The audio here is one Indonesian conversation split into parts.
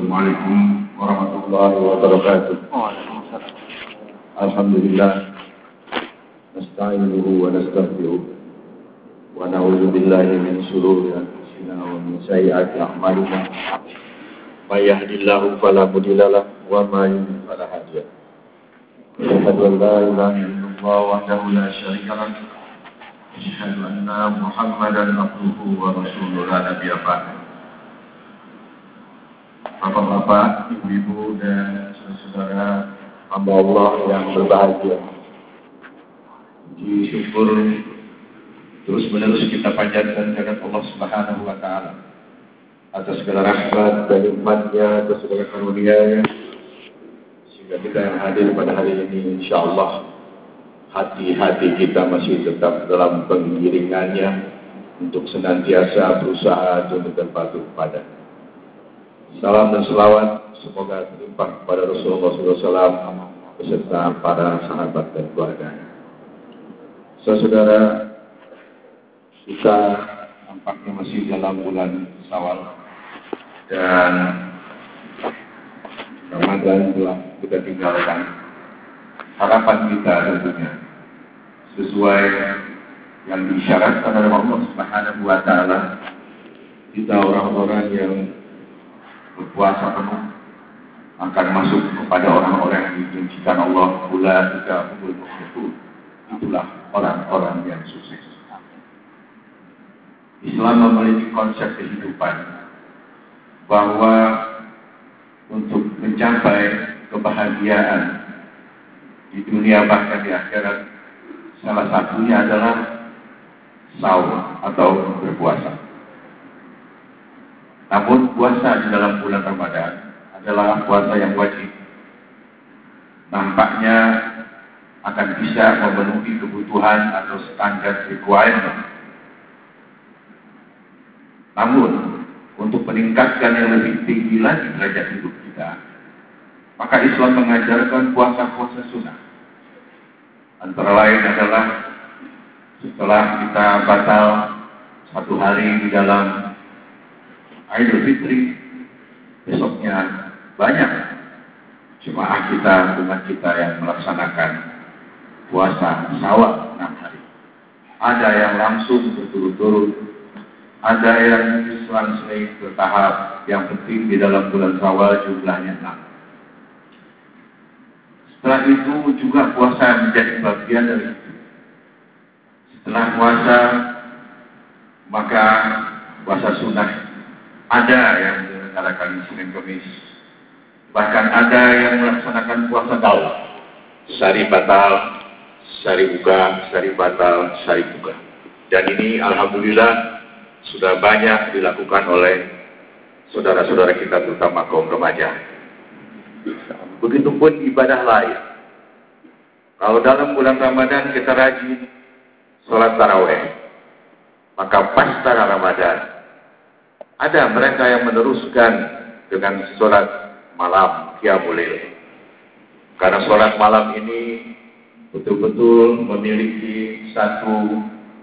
Assalamualaikum warahmatullahi wabarakatuh. Waalaikumsalam. Alhamdulillah. Nasta'inuhu wa nastaghfiruh. Wa na'udzu billahi min shururi anfusina wa min sayyiati a'malina. May yahdihillahu fala mudilla lahu wa may yudlil fala hadiya lahu. Asyhadu an la ilaha illallah wahdahu la syarika lahu. Asyhadu anna Muhammadan abduhu wa rasuluhu la nabiyya ba'dahu. Bapak-bapak, ibu-ibu, dan saudara hamba Allah yang berbahagia. Puji syukur terus-menerus kita panjatkan kepada Allah Subhanahu wa Ta'ala atas segala rahmat dan nikmat-Nya, atas segala karunia-Nya, sehingga kita yang hadir pada hari ini, insya Allah hati-hati kita masih tetap dalam pengiringannya untuk senantiasa berusaha untuk patuh kepada. Salam dan selawat semoga terlimpah kepada Rasulullah SAW beserta para sahabat dan keluarganya. Saudara, kita nampaknya masih dalam bulan Syawal dan Ramadan telah kita tinggalkan. Harapan kita tentunya sesuai yang diisyaratkan oleh Allah Subhanahu wa Ta'ala, kita orang-orang yang berpuasa penuh akan masuk kepada orang-orang yang dijanjikan Allah ulaika humul muflihun. Itulah orang-orang yang sukses. Islam memiliki konsep kehidupan bahwa untuk mencapai kebahagiaan di dunia bahkan di akhirat, salah satunya adalah saum atau berpuasa. Namun puasa di dalam bulan Ramadan adalah puasa yang wajib. Nampaknya akan bisa memenuhi kebutuhan atau standar requirement. Namun, untuk meningkatkan yang lebih tinggi lagi derajat hidup kita, maka Islam mengajarkan puasa-puasa sunnah. Antara lain adalah setelah kita batal satu hari di dalam Idul Fitri, besoknya banyak jemaah kita, umat kita yang melaksanakan puasa Syawal 6 hari. Ada yang langsung berturut-turut, ada yang selang-seling bertahap. Yang penting di dalam bulan Syawal jumlahnya 6. Setelah itu juga puasa menjadi bagian dari itu. Setelah puasa, maka puasa sunnah. Ada yang melaksanakan Senin Kamis, bahkan ada yang melaksanakan puasa daun, sehari batal, sehari buka, sehari batal, sehari buka. Dan ini alhamdulillah sudah banyak dilakukan oleh saudara-saudara kita, terutama kaum remaja. Begitupun ibadah lain. Kalau dalam bulan Ramadan kita rajin sholat tarawih, maka pasca Ramadan ada mereka yang meneruskan dengan sholat malam, qiyamul lail. Karena sholat malam ini betul-betul memiliki satu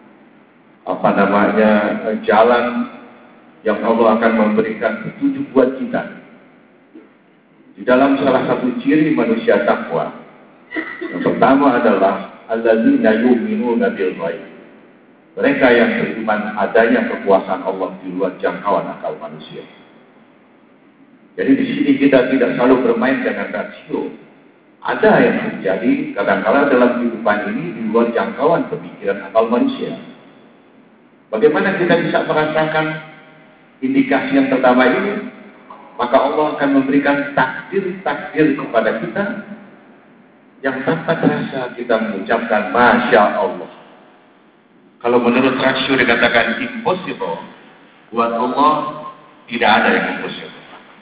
jalan yang Allah akan memberikan petunjuk buat kita. Di dalam salah satu ciri manusia takwa, yang pertama adalah alladzina yu'minuna bil ghaib. Mereka yang beriman adanya kekuasaan Allah di luar jangkauan akal manusia. Jadi di sini kita tidak selalu bermain dengan rasio. Ada yang terjadi kadang-kala dalam kehidupan ini di luar jangkauan pemikiran akal manusia. Bagaimana kita bisa merasakan indikasi yang pertama ini? Maka Allah akan memberikan takdir-takdir kepada kita yang tanpa terasa kita mengucapkan Masya Allah. Kalau menurut rasio dikatakan impossible, buat Allah tidak ada yang impossible.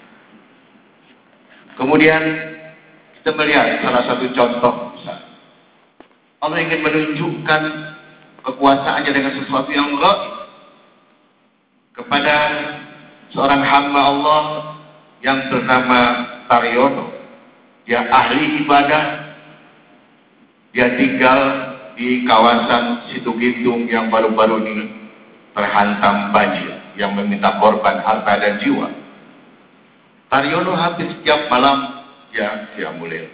Kemudian kita melihat salah satu contoh besar. Allah ingin menunjukkan kekuasaannya dengan sesuatu yang gaib kepada seorang hamba Allah yang bernama Taryono. Dia ahli ibadah, dia tinggal di kawasan Situgintung yang baru-baru ini terhantam banjir yang meminta korban harta dan jiwa. Taryono hampir setiap malam dia qiyamul lail.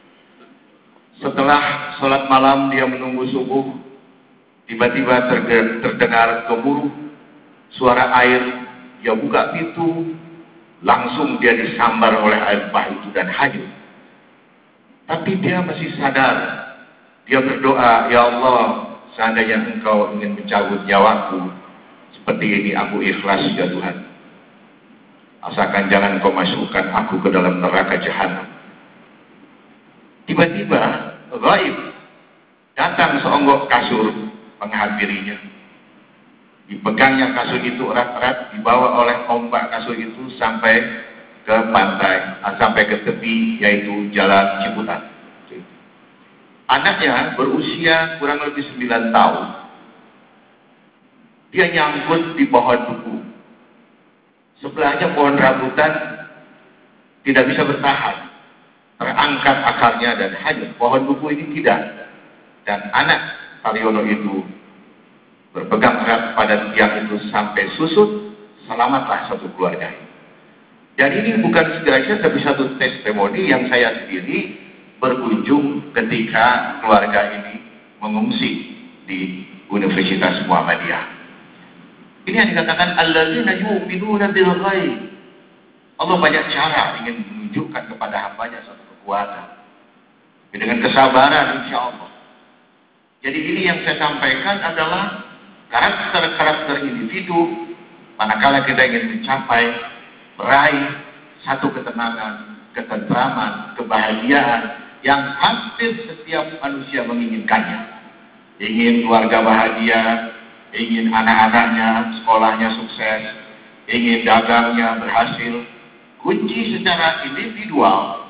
Setelah sholat malam dia menunggu subuh, tiba-tiba terdengar gemuruh suara air. Dia buka pintu, langsung dia disambar oleh air bah itu dan hanyut. Tapi dia masih sadar. Dia berdoa, ya Allah, seandainya engkau ingin mencabut nyawaku, seperti ini aku ikhlas ya Tuhan. Asalkan jangan kau masukkan aku ke dalam neraka jahanam. Tiba-tiba gaib datang seonggok kasur menghampirinya. Dipegangnya kasur itu erat-erat, dibawa oleh ombak kasur itu sampai ke pantai, sampai ke tepi, yaitu jalan Ciputat. Anaknya berusia kurang lebih 9 tahun. Dia nyangkut di pohon buku. Sebelahnya pohon rambutan tidak bisa bertahan. Terangkat akarnya dan hanyut. Pohon buku ini tidak. Dan anak Taryono itu berpegang erat pada tiang itu sampai susut. Selamatlah satu keluarga. Dan ini bukan sekedar tapi satu testimoni yang saya sendiri berkunjung ketika keluarga ini mengungsi di Universitas Muhammadiyah. Ini yang dikatakan alladzina yu'minuna bil ghaib. Allah banyak cara ingin menunjukkan kepada hambanya satu kekuatan. Dengan kesabaran insya Allah. Jadi ini yang saya sampaikan adalah karakter-karakter individu manakala kita ingin mencapai, meraih satu ketenangan, ketentraman, kebahagiaan yang hampir setiap manusia menginginkannya. Ingin keluarga bahagia, ingin anak-anaknya, sekolahnya sukses, ingin dagangnya berhasil. Kunci secara individual,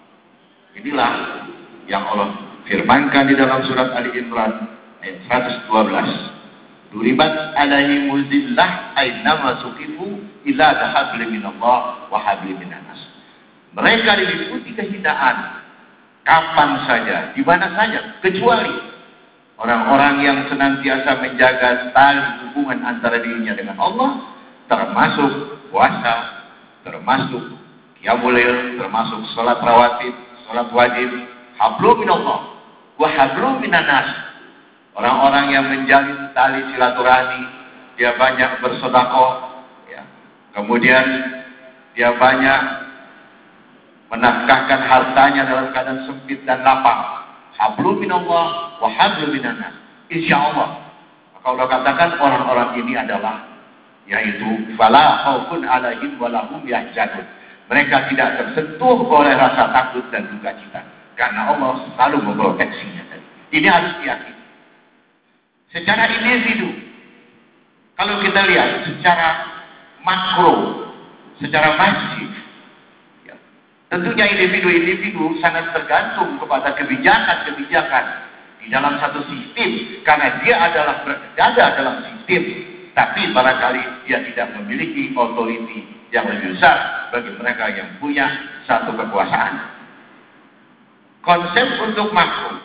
inilah yang Allah firmankan di dalam surat Ali Imran ayat 112. Duribat alaihimul zillah ainama suqifu ila habli minallah wa habli minan nas. Mereka diliputi kehinaan kapan saja, di mana saja, kecuali orang-orang yang senantiasa menjaga tali hubungan antara dirinya dengan Allah, termasuk puasa, termasuk qiyamul lail, termasuk salat rawatib, salat wajib, hablum minallah wa hablum minan nas. Orang-orang yang menjalin tali silaturahmi, dia banyak bersedekah, ya. Kemudian dia banyak menafkahkan hartanya dalam keadaan sempit dan lapang. Hablum minallah wa hablum minan nas. Insyaallah. Maka Allah katakan orang-orang ini adalah yaitu fala khaufun 'alaihim wa lahum yahzanun. Mereka tidak tersentuh oleh rasa takut dan duka cita karena Allah selalu memproteksinya. Ini harus diyakini. Secara individu, kalau kita lihat secara makro, secara masif, ya, tentunya individu-individu sangat tergantung kepada kebijakan-kebijakan di dalam satu sistem, karena dia adalah berada dalam sistem, tapi barangkali dia tidak memiliki otoriti yang lebih besar bagi mereka yang punya satu kekuasaan. Konsep untuk makro,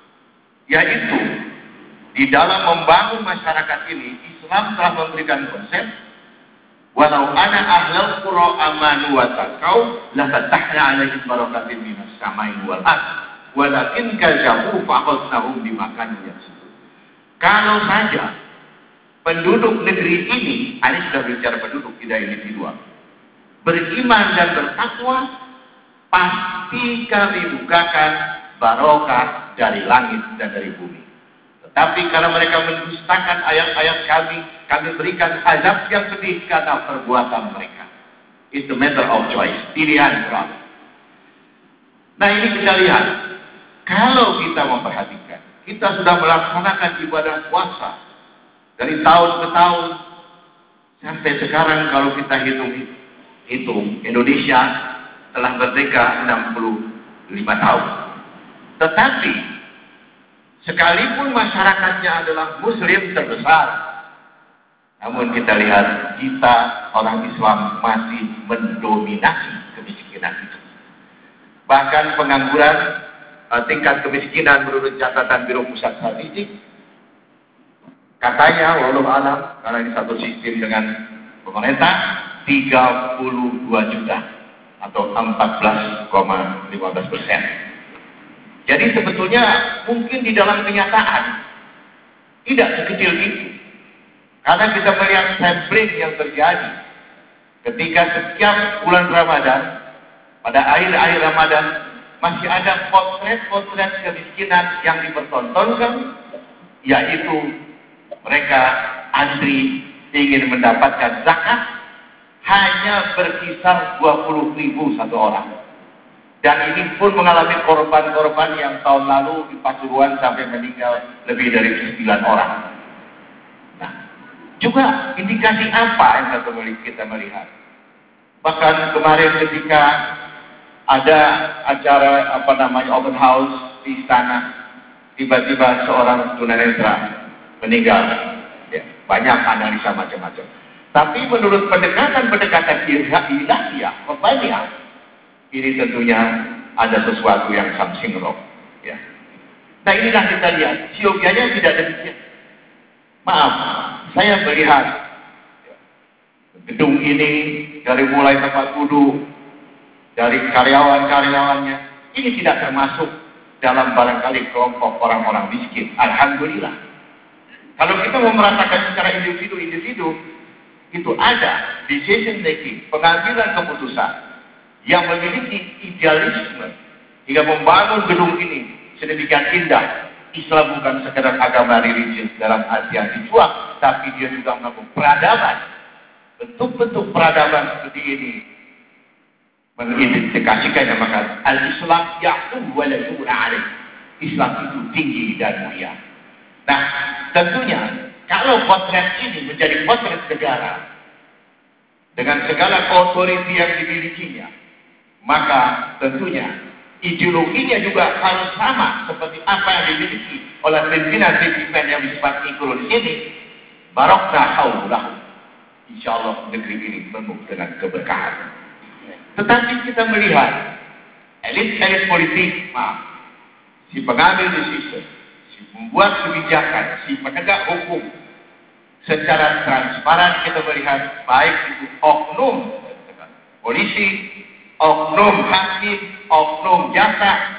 yaitu di dalam membangun masyarakat ini, Islam telah memberikan konsep walau ana ahlul qura amanu wa taqau la fatahna 'alaihim barakatin minas samai wal ardh walakin kadzabu fa'akhadnahum bima kanu yaksubun. Kalau saja penduduk negeri ini, ini sudah bicara penduduk tidak individual, beriman dan bertakwa, pasti kami bukakan barokah dari langit dan dari bumi. Tapi karena mereka mendustakan ayat-ayat kami berikan azab yang pedih karena perbuatan mereka. It's a matter of choice, pilihan orang. Nah ini kita lihat, kalau kita memperhatikan, kita sudah melaksanakan ibadah puasa dari tahun ke tahun sampai sekarang. Kalau kita hitung Indonesia telah merdeka 65 tahun. Tetapi sekalipun masyarakatnya adalah muslim terbesar, namun kita lihat kita orang Islam masih mendominasi kemiskinan itu. Bahkan pengangguran, tingkat kemiskinan menurut catatan Biro Pusat Statistik, katanya walau alam, karena ini satu sistem dengan pemerintah, 32 juta. atau 14,15%. Jadi sebetulnya mungkin di dalam kenyataan tidak sekecil itu. Karena kita melihat sampling yang terjadi ketika setiap bulan Ramadan, pada akhir-akhir Ramadan, masih ada potret-potret kemiskinan yang dipertontonkan, yaitu mereka antri ingin mendapatkan zakat hanya berkisar 20.000 satu orang. Dan ini pun mengalami korban-korban yang tahun lalu di Pasuruan sampai meninggal lebih dari 9 orang. Nah, juga indikasi apa yang kita melihat? Bahkan kemarin ketika ada acara open house di istana, tiba-tiba seorang tunanetra meninggal. Ya, banyak analisa macam-macam. Tapi menurut pendekatan ilahiyah, Rabbaniyah, ini tentunya ada sesuatu yang something wrong. Ya. Nah inilah kita lihat, siogianya tidak demikian. Maaf, saya melihat gedung ini dari mulai tempat duduk, dari karyawan-karyawannya, ini tidak termasuk dalam barangkali kelompok orang-orang miskin. Alhamdulillah. Kalau kita mau merasakan secara individu-individu, itu ada decision making, pengambilan keputusan yang memiliki idealisme hingga membangun gedung ini sedemikian indah. Islam bukan sekedar agama religius dalam artian ritual, tapi dia juga melakukan peradaban. Bentuk-bentuk peradaban seperti ini mengidentifikasikan yang maka al-Islam ya'lu wa la yu'la alaih. Islam itu tinggi dan mulia. Nah, tentunya kalau potret ini menjadi potret negara dengan segala otoriti yang dimilikinya, maka tentunya ideologinya juga harus sama seperti apa yang dimiliki oleh pimpinan-pimpinan yang disebut mikro di sini. Barokna haulahu. Insyaallah negeri ini penuh dengan keberkahan. Tetapi kita melihat elit-elit politik, si pengambil decision, si membuat kebijakan, si penegak hukum, secara transparan kita melihat baik itu oknum polisi, oknum hakim, oknum jaksa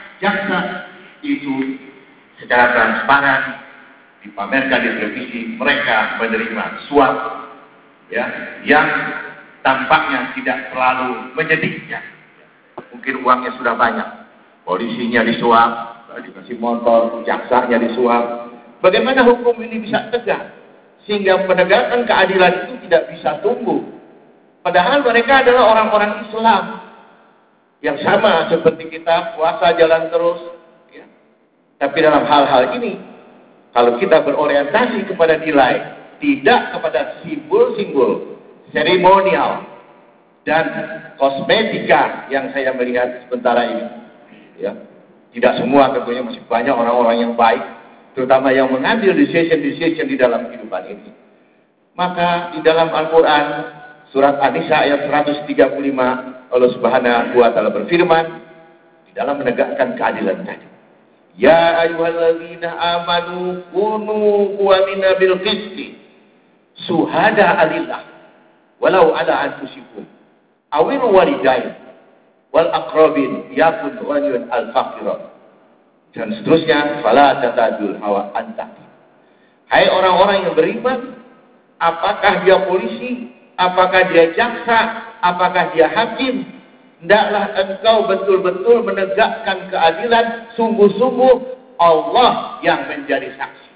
itu secara transparan dipamerkan di televisi mereka menerima suap, ya, yang tampaknya tidak terlalu menyedihkan. Mungkin uangnya sudah banyak, polisinya disuap, dikasih motor, jaksanya disuap. Bagaimana hukum ini bisa tegak sehingga penegakan keadilan itu tidak bisa tumbuh? Padahal mereka adalah orang-orang Islam yang sama seperti kita, puasa jalan terus, ya. Tapi dalam hal-hal ini, kalau kita berorientasi kepada nilai, tidak kepada simbol-simbol seremonial dan kosmetika yang saya melihat sementara ini, ya. Tidak semua, tentunya masih banyak orang-orang yang baik, terutama yang mengambil decision-decision di dalam kehidupan ini. Maka di dalam Al-Quran surat An-Nisa ayat 135, Allah Subhanahu wa taala berfirman di dalam menegakkan keadilan tadi. Ya ayyuhalladzina amanu kunu qawamina bil qisti syuhada alillah walau ala anfusikum awil walidain wal aqrabin yakun waliyun al faqir dan seterusnya. Fala tatadul hawa anta. Hai orang-orang yang beriman, apakah dia polisi, apakah dia jaksa, apakah dia hakim, hendaklah engkau betul-betul menegakkan keadilan, sungguh-sungguh Allah yang menjadi saksi.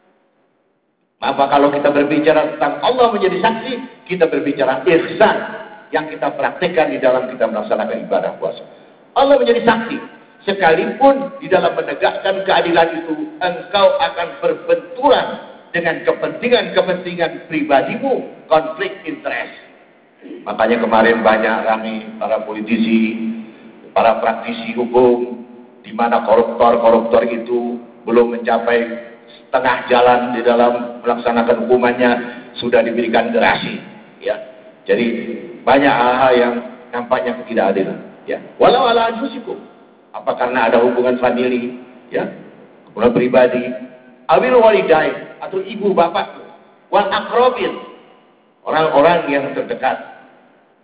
Maka kalau kita berbicara tentang Allah menjadi saksi, kita berbicara ihsan yang kita praktekkan di dalam kita melaksanakan ibadah puasa. Allah menjadi saksi. Sekalipun di dalam menegakkan keadilan itu engkau akan berbenturan dengan kepentingan-kepentingan pribadimu, konflik interest. Makanya kemarin banyak kami para politisi, para praktisi hukum, di mana koruptor itu belum mencapai setengah jalan di dalam melaksanakan hukumannya sudah diberikan gerasi, ya. Jadi banyak hal-hal yang nampaknya ketidakadilan, ya. Walau ala anfusikum, apa karena ada hubungan famili, ya, hubungan pribadi, awil walidain atau ibu bapak, wal aqrabin, orang-orang yang terdekat,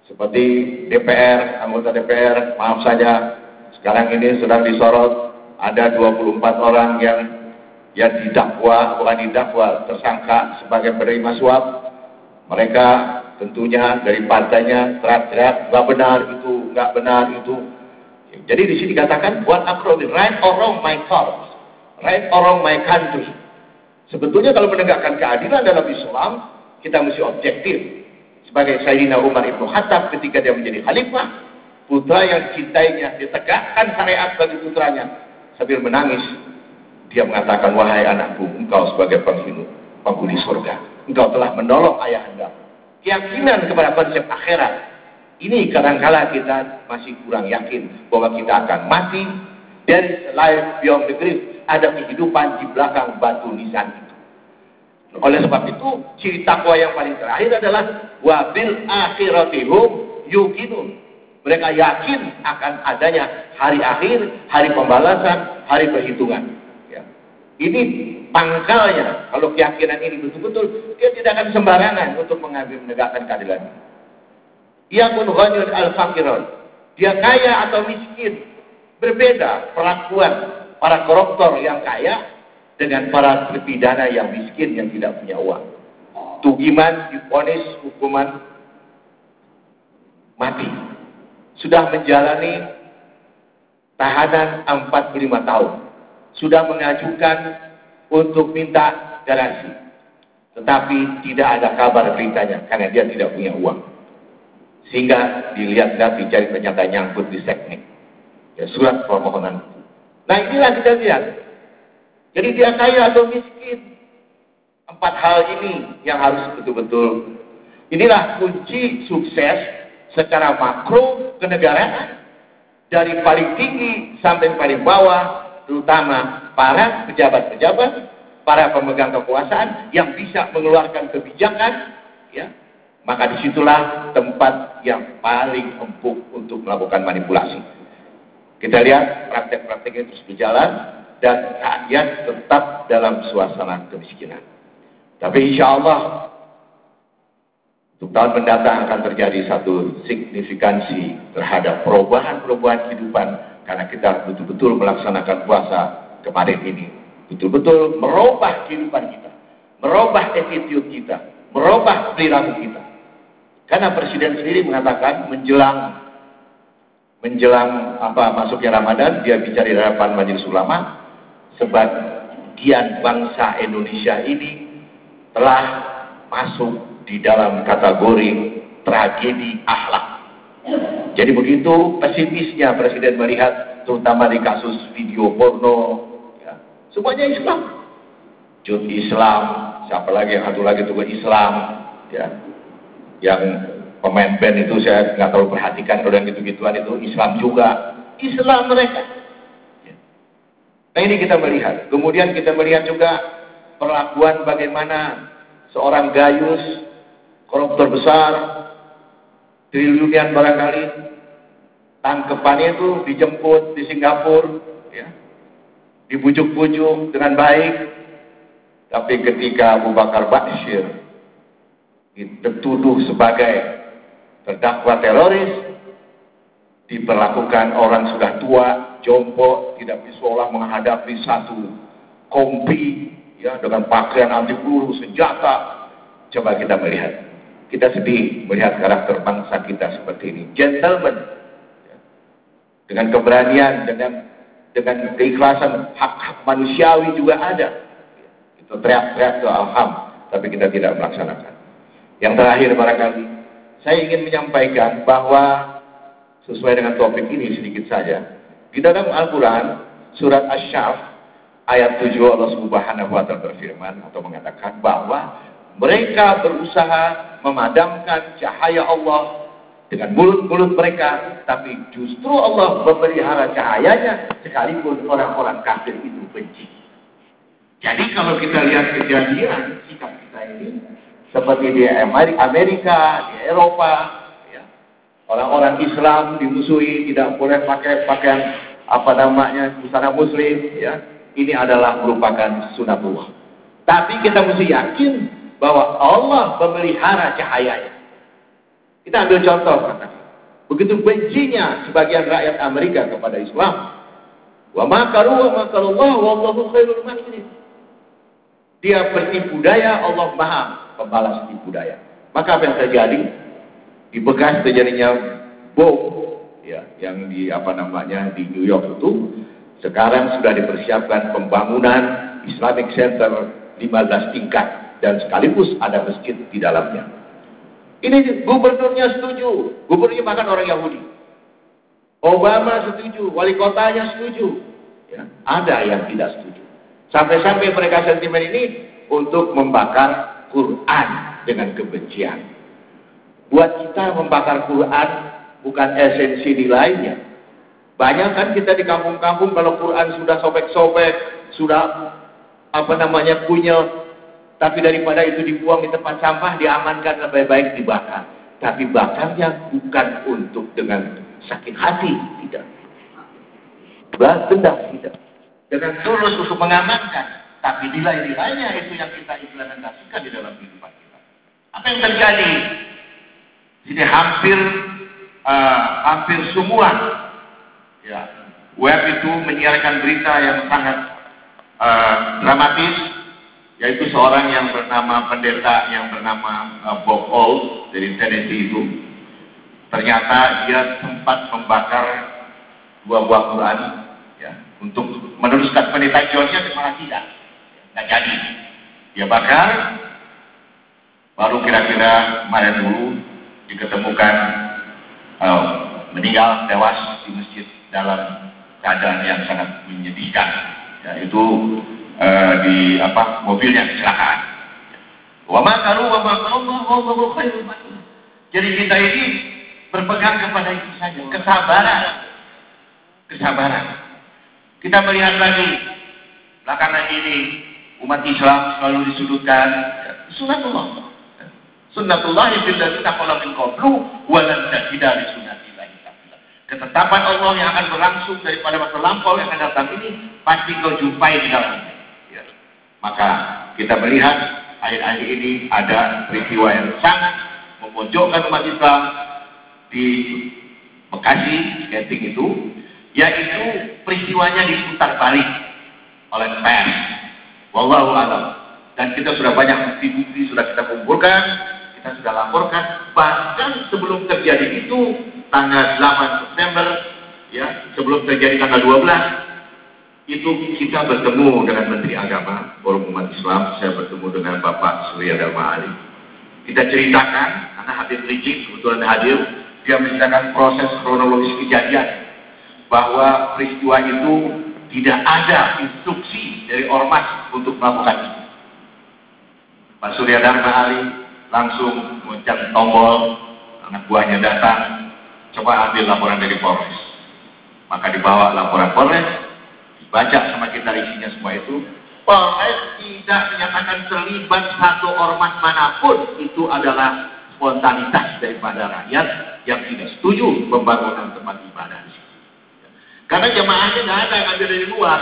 Seperti DPR, anggota DPR, maaf saja, sekarang ini sedang disorot, ada 24 orang yang didakwa, bukan didakwa, tersangka sebagai penerima suap. Mereka tentunya dari partainya teriak-teriak, nggak benar itu, nggak benar itu. Jadi di sini dikatakan, what approach, right or wrong my cause, right or wrong my country. Sebetulnya kalau menegakkan keadilan dalam Islam, kita mesti objektif. Sebagai Sayyidina Umar Ibn Khattab ketika dia menjadi khalifah, putra yang cintainya ditegakkan syariat bagi putranya, sambil menangis dia mengatakan, wahai anakku, engkau sebagai penghuni surga, engkau telah menolong ayahanda. Keyakinan kepada konsep akhirat ini kadangkala kita masih kurang yakin bahwa kita akan mati, there is life beyond the grave, ada kehidupan di belakang batu nisan itu. Oleh sebab itu, ciri takwa yang paling terakhir adalah wabil akhiratihum yuqinun. Mereka yakin akan adanya hari akhir, hari pembalasan, hari perhitungan. Ya. Ini pangkalnya. Kalau keyakinan ini betul-betul, dia tidak akan sembarangan untuk mengambil menegakkan keadilan. Ia pun ghaniyun al-faqirun. Dia kaya atau miskin. Berbeda perlakuan para koruptor yang kaya dengan para terpidana yang miskin yang tidak punya uang. Tugiman divonis hukuman mati. Sudah menjalani tahanan 45 tahun. Sudah mengajukan untuk minta garasi. Tetapi tidak ada kabar beritanya karena dia tidak punya uang. Sehingga dilihat-lihat dicari ternyata nyangkut di seknek. Ya, surat permohonan. Nah inilah kita lihat. Jadi dia kaya atau miskin. 4 hal ini yang harus betul-betul. Inilah kunci sukses secara makro kenegaraan. Dari paling tinggi sampai paling bawah. Terutama para pejabat-pejabat, para pemegang kekuasaan yang bisa mengeluarkan kebijakan. Ya, maka disitulah tempat yang paling empuk untuk melakukan manipulasi. Kita lihat praktek-prakteknya terus berjalan. Dan rakyat tetap dalam suasana kemiskinan. Tapi insya Allah untuk tahun mendatang akan terjadi satu signifikansi terhadap perubahan-perubahan kehidupan karena kita betul-betul melaksanakan puasa kemarin ini. Betul-betul merubah kehidupan kita, merubah attitude kita, merubah perilaku kita. Karena Presiden sendiri mengatakan menjelang masuknya Ramadan, dia bicara di hadapan Majelis Ulama. Sebagian bangsa Indonesia ini telah masuk di dalam kategori tragedi akhlak. Jadi begitu pesimisnya Presiden melihat, terutama di kasus video porno, ya, semuanya Islam. Jud Islam, siapa lagi yang satu lagi juga Islam, ya, yang pemain band itu saya nggak terlalu perhatikan kalau yang gitu-gituan itu Islam juga, Islam mereka. Nah ini kita melihat. Kemudian kita melihat juga perlakuan bagaimana seorang gayus, koruptor besar, triliunan barangkali, tangkepannya itu dijemput di Singapura, ya, dibujuk-bujuk dengan baik. Tapi ketika Abu Bakar Bashir dituduh sebagai terdakwa teroris, diperlakukan orang sudah tua, jompo, tidak bisa menghadapi satu kompi, ya, dengan pakaian anti peluru, senjata. Coba kita melihat, kita sedih melihat karakter bangsa kita seperti ini. Gentleman, ya, dengan keberanian, dengan keikhlasan, hak-hak manusiawi juga ada. Itu teriak-teriak ke Alham, tapi kita tidak melaksanakan. Yang terakhir barangkali, saya ingin menyampaikan bahwa sesuai dengan topik ini sedikit saja. Di dalam Al-Quran, surat Asy-Syaf, ayat 7 Allah Subhanahu wa Ta'ala berfirman atau mengatakan bahwa mereka berusaha memadamkan cahaya Allah dengan mulut-mulut mereka, tapi justru Allah memelihara cahayanya sekalipun orang-orang kafir itu benci. Jadi kalau kita lihat kejadian sikap kita ini seperti di Amerika, di Eropa, orang-orang Islam dimusuhi, tidak boleh pakai pakaian busana muslim, ya. Ini adalah merupakan sunatullah. Tapi kita mesti yakin bahwa Allah memelihara cahayanya. Kita ambil contoh, begitu bencinya sebagian rakyat Amerika kepada Islam. Wa makaru wa makarullah wallahu khairul makirin. Dia bertipu daya, Allah Maha pembalas tipu daya. Maka apa yang terjadi? Di bekas terjadinya bom, ya, yang di di New York itu, sekarang sudah dipersiapkan pembangunan Islamic Center 15 tingkat dan sekaligus ada masjid di dalamnya. Ini gubernurnya setuju, gubernurnya bahkan orang Yahudi. Obama setuju, wali kotanya setuju. Ya, ada yang tidak setuju. Sampai-sampai mereka sentimen ini untuk membakar Quran dengan kebencian. Buat kita membakar Quran bukan esensi nilainya. Banyak kan kita di kampung-kampung kalau Quran sudah sobek-sobek, sudah kunyel, tapi daripada itu dibuang di tempat sampah, diamankan, lebih baik dibakar. Tapi bakarnya bukan untuk dengan sakit hati, tidak. Balas dendam, tidak. Dengan tulus untuk mengamankan, tapi nilai-nilainya itu yang kita implementasikan di dalam kehidupan kita. Apa yang terjadi? Ini hampir semua ya, web itu menyiarkan berita yang sangat dramatis, yaitu seorang yang bernama pendeta yang bernama Bob Old dari Tennessee itu. Ternyata dia sempat membakar 2 buah Quran ya, untuk meneruskan pendeta John-nya, malah tidak jadi. Dia bakar, baru kira-kira kemarin dulu diketemukan meninggal tewas di masjid dalam keadaan yang sangat menyedihkan. Ya, itu di mobilnya kecelakaan. Wa makaru wa makarullah wallahu khairul makirin. Jadi kita ini berpegang kepada itu saja, kesabaran. Kita melihat lagi belakangan ini umat Islam selalu disudutkan. Sunnatullah fil ladzina khalu min qablu wa lan tajida li sunnatillahi tabdila. Ketetapan Allah yang akan berlangsung daripada masa lampau yang akan datang ini pasti kau jumpai di dalamnya. Ya. Maka kita melihat akhir-akhir ini ada peristiwa yang sangat memojokkan umat Islam di Bekasi skating itu, yaitu peristiwanya diputar balik oleh pers. Wallahu a'lam. Dan kita sudah banyak bukti-bukti sudah kita kumpulkan, kita sudah laporkan. Bahkan sebelum terjadi itu tanggal 8 September, ya, sebelum terjadi tanggal 12, itu kita bertemu dengan Menteri Agama Forum Umat Islam. Saya bertemu dengan Bapak Surya Dharma Ali. Kita ceritakan, karena Habib Rizik kebetulan hadir, dia menceritakan proses kronologis kejadian, bahwa peristiwa itu tidak ada instruksi dari ormas untuk melakukan itu. Pak Surya Dharma Ali langsung mencet tombol, anak buahnya datang, coba ambil laporan dari Polres. Maka dibawa laporan Polres, dibaca sama kita isinya semua itu. Polres tidak menyatakan terlibat satu ormas manapun, itu adalah spontanitas daripada rakyat yang tidak setuju pembangunan tempat ibadah di situ. Karena jemaahnya nggak ada yang ada dari luar.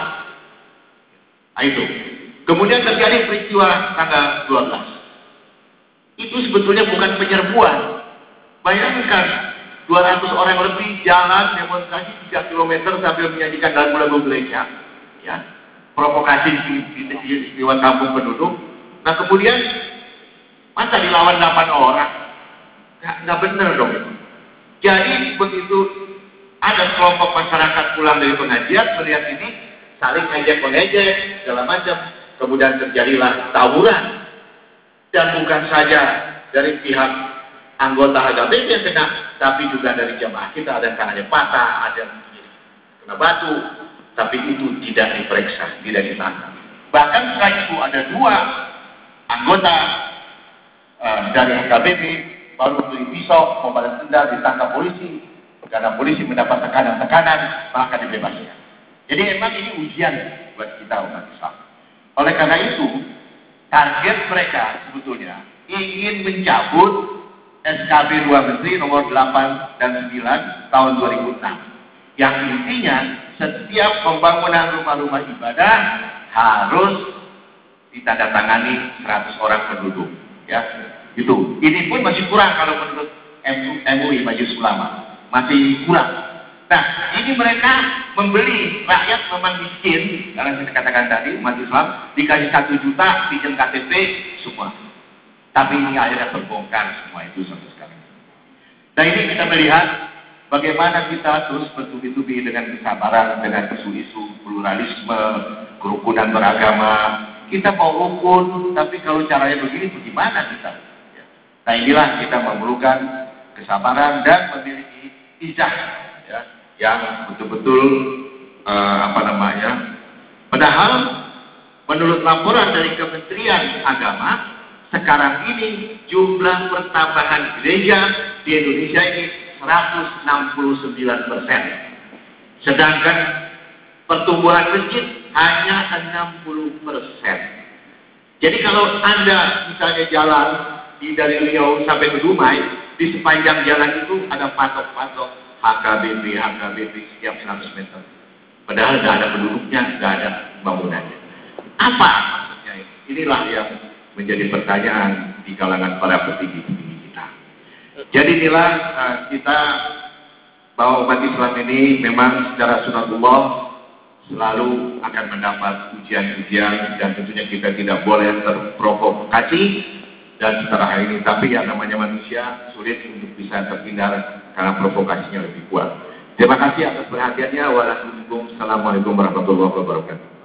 Nah, itu. Kemudian terjadi peristiwa tanggal 12. Itu sebetulnya bukan penyerbuan. Bayangkan 200 orang lebih jalan demonstrasi 3 km sambil menyanyikan lagu-lagu gereja, ya, provokasi di lewat kampung penduduk. Nah kemudian masa dilawan 8 orang? Nggak benar dong itu. Jadi begitu ada kelompok masyarakat pulang dari pengajian melihat ini, saling ejek-mengejek segala macam, kemudian terjadilah tawuran. Dan bukan saja dari pihak anggota HKBP yang kena, tapi juga dari jamaah kita, ada yang tangannya patah, ada yang kena batu, tapi itu tidak diperiksa, tidak ditangkap. Bahkan setelah itu ada 2 anggota dari HKBP baru beli pisau, membalas dendam, ditangkap polisi, karena polisi mendapat tekanan-tekanan, maka dibebaskan. Jadi memang ini ujian buat kita umat Islam. Oleh karena itu, target mereka sebetulnya ingin mencabut SKB 2 Menteri nomor 8 dan 9 tahun 2006. Yang intinya setiap pembangunan rumah-rumah ibadah harus ditandatangani 100 orang penduduk. Ya, itu. Ini pun masih kurang kalau menurut MUI Majelis Ulama, masih kurang. Nah, ini mereka membeli rakyat memang miskin, karena saya katakan tadi umat Islam dikasih 1 juta pinjam KTP semua. Tapi ini akhirnya terbongkar semua itu sampai sekarang. Nah, ini kita melihat bagaimana kita terus bertubi-tubi dengan kesabaran, dengan isu-isu pluralisme, kerukunan beragama. Kita mau rukun, tapi kalau caranya begini, bagaimana kita? Nah, inilah kita memerlukan kesabaran dan memiliki izah, ya, yang betul-betul padahal menurut laporan dari Kementerian Agama sekarang ini jumlah pertambahan gereja di Indonesia ini 169%, sedangkan pertumbuhan masjid hanya 60%. Jadi kalau Anda misalnya jalan dari Riau sampai ke Dumai, di sepanjang jalan itu ada patok-patok HKBP setiap 100 meter. Padahal nggak ada penduduknya, nggak ada bangunannya. Apa maksudnya ini? Inilah yang menjadi pertanyaan di kalangan para petinggi-petinggi kita. Jadi inilah kita bahwa umat Islam ini memang secara sunatullah selalu akan mendapat ujian-ujian, dan tentunya kita tidak boleh terprovokasi dan setelah hari ini. Tapi yang namanya manusia sulit untuk bisa terhindar karena provokasinya lebih kuat. Terima kasih atas perhatiannya. Wassalamualaikum warahmatullahi wabarakatuh.